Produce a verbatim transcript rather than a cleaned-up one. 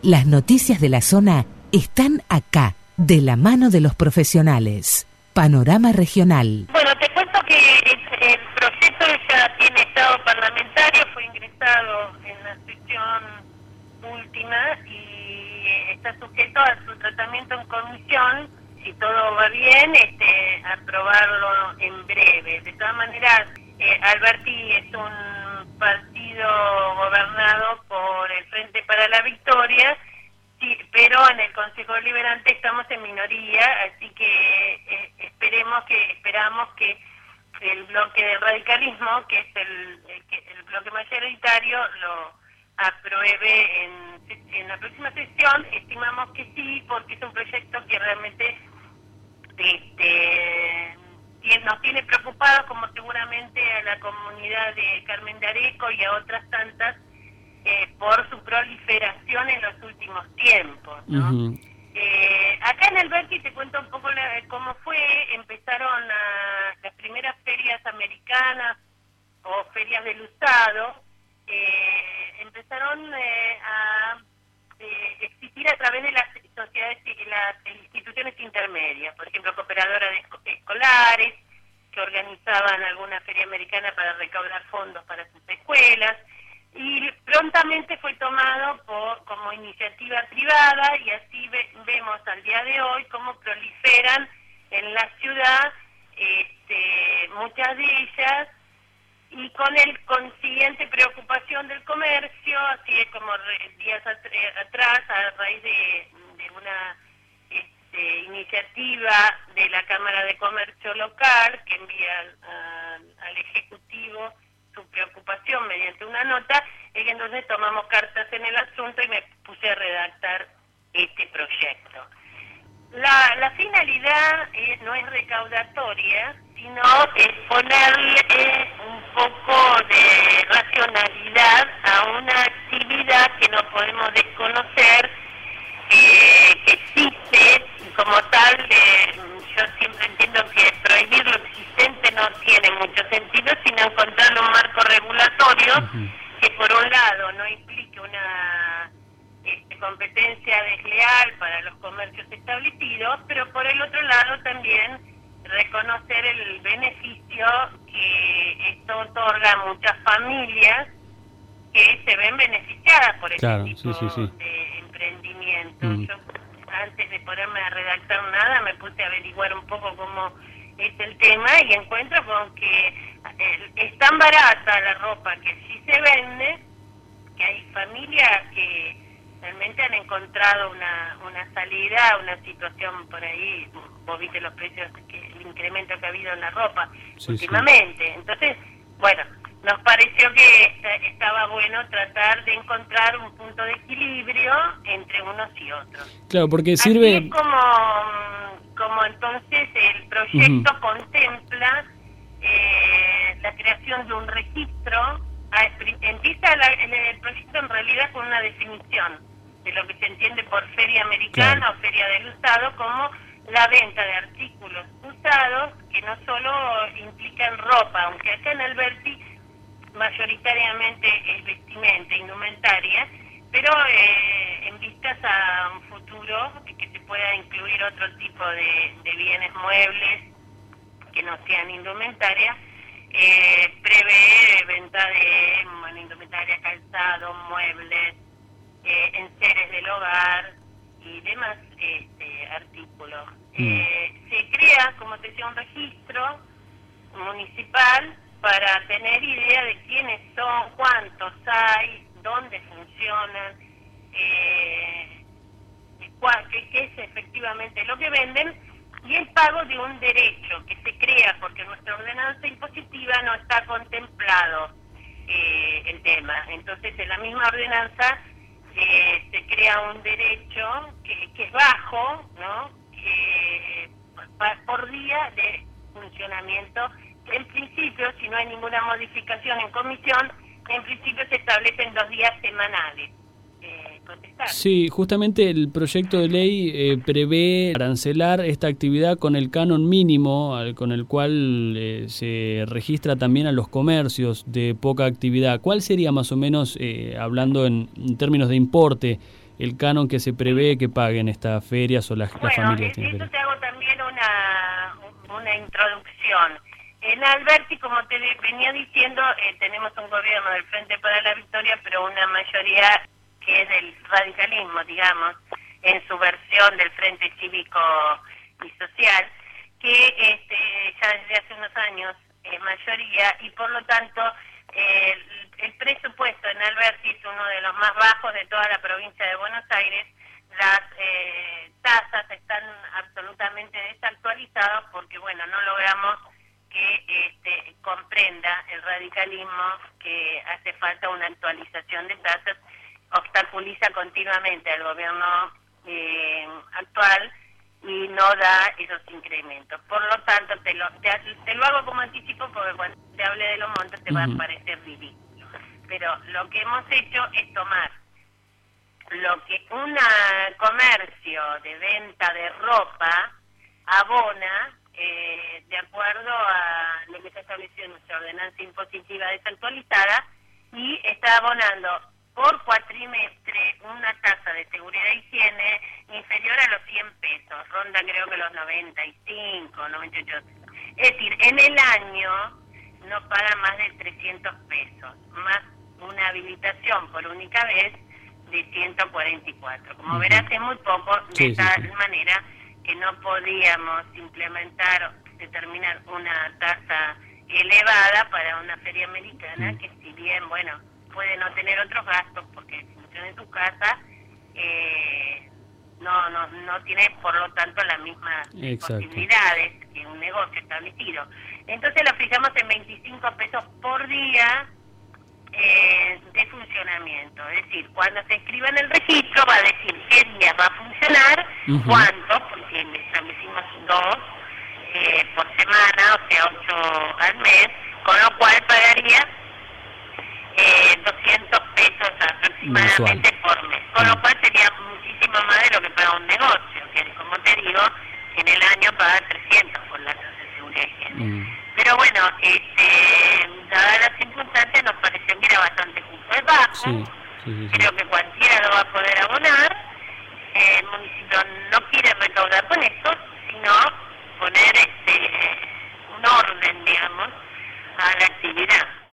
Las noticias de la zona están acá, de la mano de los profesionales. Panorama Regional. Bueno, te cuento que el proyecto ya tiene estado parlamentario, fue ingresado en la sesión última y está sujeto a su tratamiento en comisión. Si todo va bien, este, aprobarlo en breve. De todas maneras, eh, Alberti es un partido gobernado por el Frente para la Victoria, sí, pero en el Consejo Deliberante estamos en minoría, así que eh, esperemos que esperamos que el bloque del radicalismo, que es el, el, el bloque mayoritario, lo apruebe en, en la próxima sesión. Estimamos que sí, porque es un proyecto que realmente este nos tiene preocupados, como seguramente a la comunidad de Carmen de Areco y a otras tantas, eh, por su proliferación en los últimos tiempos, ¿no? Uh-huh. Eh, acá en Alberti te cuento un poco la, cómo fue. Empezaron a, las primeras ferias americanas o ferias del usado, eh, empezaron eh, a eh, existir a través de las sociedades y las instituciones intermedias, por ejemplo, cooperadoras de escolares, que organizaban alguna feria americana para recaudar fondos para sus escuelas, y prontamente fue tomado por como iniciativa privada, y así ve, vemos al día de hoy cómo proliferan en la ciudad este, muchas de ellas, y con el consiguiente preocupación del comercio, así es como re, días at- atrás, a raíz de, de una este, iniciativa de la Cámara de Comercio Local, que envía al, al, al Ejecutivo su preocupación mediante una nota, es que entonces tomamos cartas en el asunto y me puse a redactar este proyecto. La, la finalidad es, no es recaudatoria, sino es ponerle eh, un poco de racionalidad a una actividad que no podemos desconocer, eh, que existe, y como tal, eh, yo siempre entiendo que prohibir lo existente no tiene mucho sentido, sino encontrarle un marco regulatorio uh-huh. que por un lado no implique una este, competencia desleal para los comercios establecidos, pero por el otro lado también reconocer el beneficio que esto otorga a muchas familias que se ven beneficiadas por este claro, tipo sí, sí, sí. de emprendimiento. Mm. Yo, antes de ponerme a redactar nada, me puse a averiguar un poco cómo es el tema y encuentro con que eh, es tan barata la ropa que sí se vende, que hay familias que realmente han encontrado una una salida, una situación por ahí. Vos viste los precios, que el incremento que ha habido en la ropa sí, últimamente. Sí. Entonces, bueno, nos pareció que estaba bueno tratar de encontrar un punto de equilibrio entre unos y otros. Claro, porque sirve... Así es como, como entonces el proyecto uh-huh. contempla eh, la creación de un registro. Empieza la, el, el proyecto en realidad con una definición de lo que se entiende por feria americana claro. o feria del usado, como la venta de artículos usados que no solo implican ropa, aunque acá en Alberti mayoritariamente es vestimenta, indumentaria, pero eh, en vistas a un futuro que se pueda incluir otro tipo de, de bienes muebles que no sean indumentaria, eh, prevé venta de bueno, indumentaria, calzado, muebles, eh, enseres del hogar y demás este, artículos. Mm. Eh, se crea, como te decía, un registro municipal para tener idea de quiénes son, cuántos hay, dónde funcionan, eh, cuál, qué, qué es efectivamente lo que venden, y el pago de un derecho que se crea, porque en nuestra ordenanza impositiva no está contemplado eh, el tema. Entonces, en la misma ordenanza eh, se crea un derecho que, que es bajo, ¿no? Que, por día de funcionamiento. En principio, si no hay ninguna modificación en comisión, en principio se establecen dos días semanales. Eh, contestar. Sí, justamente el proyecto de ley eh, prevé arancelar esta actividad con el canon mínimo, al, con el cual eh, se registra también a los comercios de poca actividad. ¿Cuál sería más o menos, eh, hablando en, en términos de importe, el canon que se prevé que paguen estas ferias o las, bueno, las familias. Bueno, eso te hago también una, una introducción. En Alberti, como te venía diciendo, eh, tenemos un gobierno del Frente para la Victoria, pero una mayoría que es del radicalismo, digamos, en su versión del Frente Cívico y Social, que este, ya desde hace unos años es mayoría y por lo tanto eh, el, el presupuesto en Alberti es uno de los más bajos de toda la provincia de Buenos Aires. Las eh, tasas están absolutamente desactualizadas porque, bueno, no logramos que este, comprenda el radicalismo que hace falta una actualización de tasas, obstaculiza continuamente al gobierno eh, actual y no da esos incrementos. Por lo tanto, te lo, te, te lo hago como anticipo porque cuando te hable de los montos te uh-huh. va a parecer ridículo. Pero lo que hemos hecho es tomar lo que un comercio de venta de ropa abona eh, de acuerdo a lo que está establecido en nuestra ordenanza impositiva desactualizada y está abonando por cuatrimestre una tasa de seguridad e higiene inferior a los cien pesos, ronda creo que los noventa y cinco, noventa y ocho. Es decir, en el año no paga más de trescientos pesos, más una habilitación por única vez de ciento cuarenta y cuatro. Como uh-huh. verás, es muy poco, de sí, tal sí, sí. manera que no podíamos implementar, determinar una tasa elevada para una feria americana uh-huh. que si bien, bueno, puede no tener otros gastos porque funciona en su casa, eh, no, no, no tiene por lo tanto las mismas Exacto. posibilidades que un negocio establecido. Entonces lo fijamos en veinticinco pesos por día eh, de funcionamiento. Es decir, cuando se escriba en el registro va a decir qué día va a funcionar, uh-huh. cuánto, porque establecimos dos eh, por semana, o sea, ocho al mes, con lo cual pagaría Eh, doscientos pesos aproximadamente Mensual. por mes, con lo cual sería muchísimo más de lo que paga un negocio, que como te digo, en el año paga trescientos por la tasa de seguridad higiene. Mm. Pero bueno, este, dadas las circunstancias nos pareció que era bastante justo. Es bajo, sí, sí, sí, creo sí. que cualquiera lo va a poder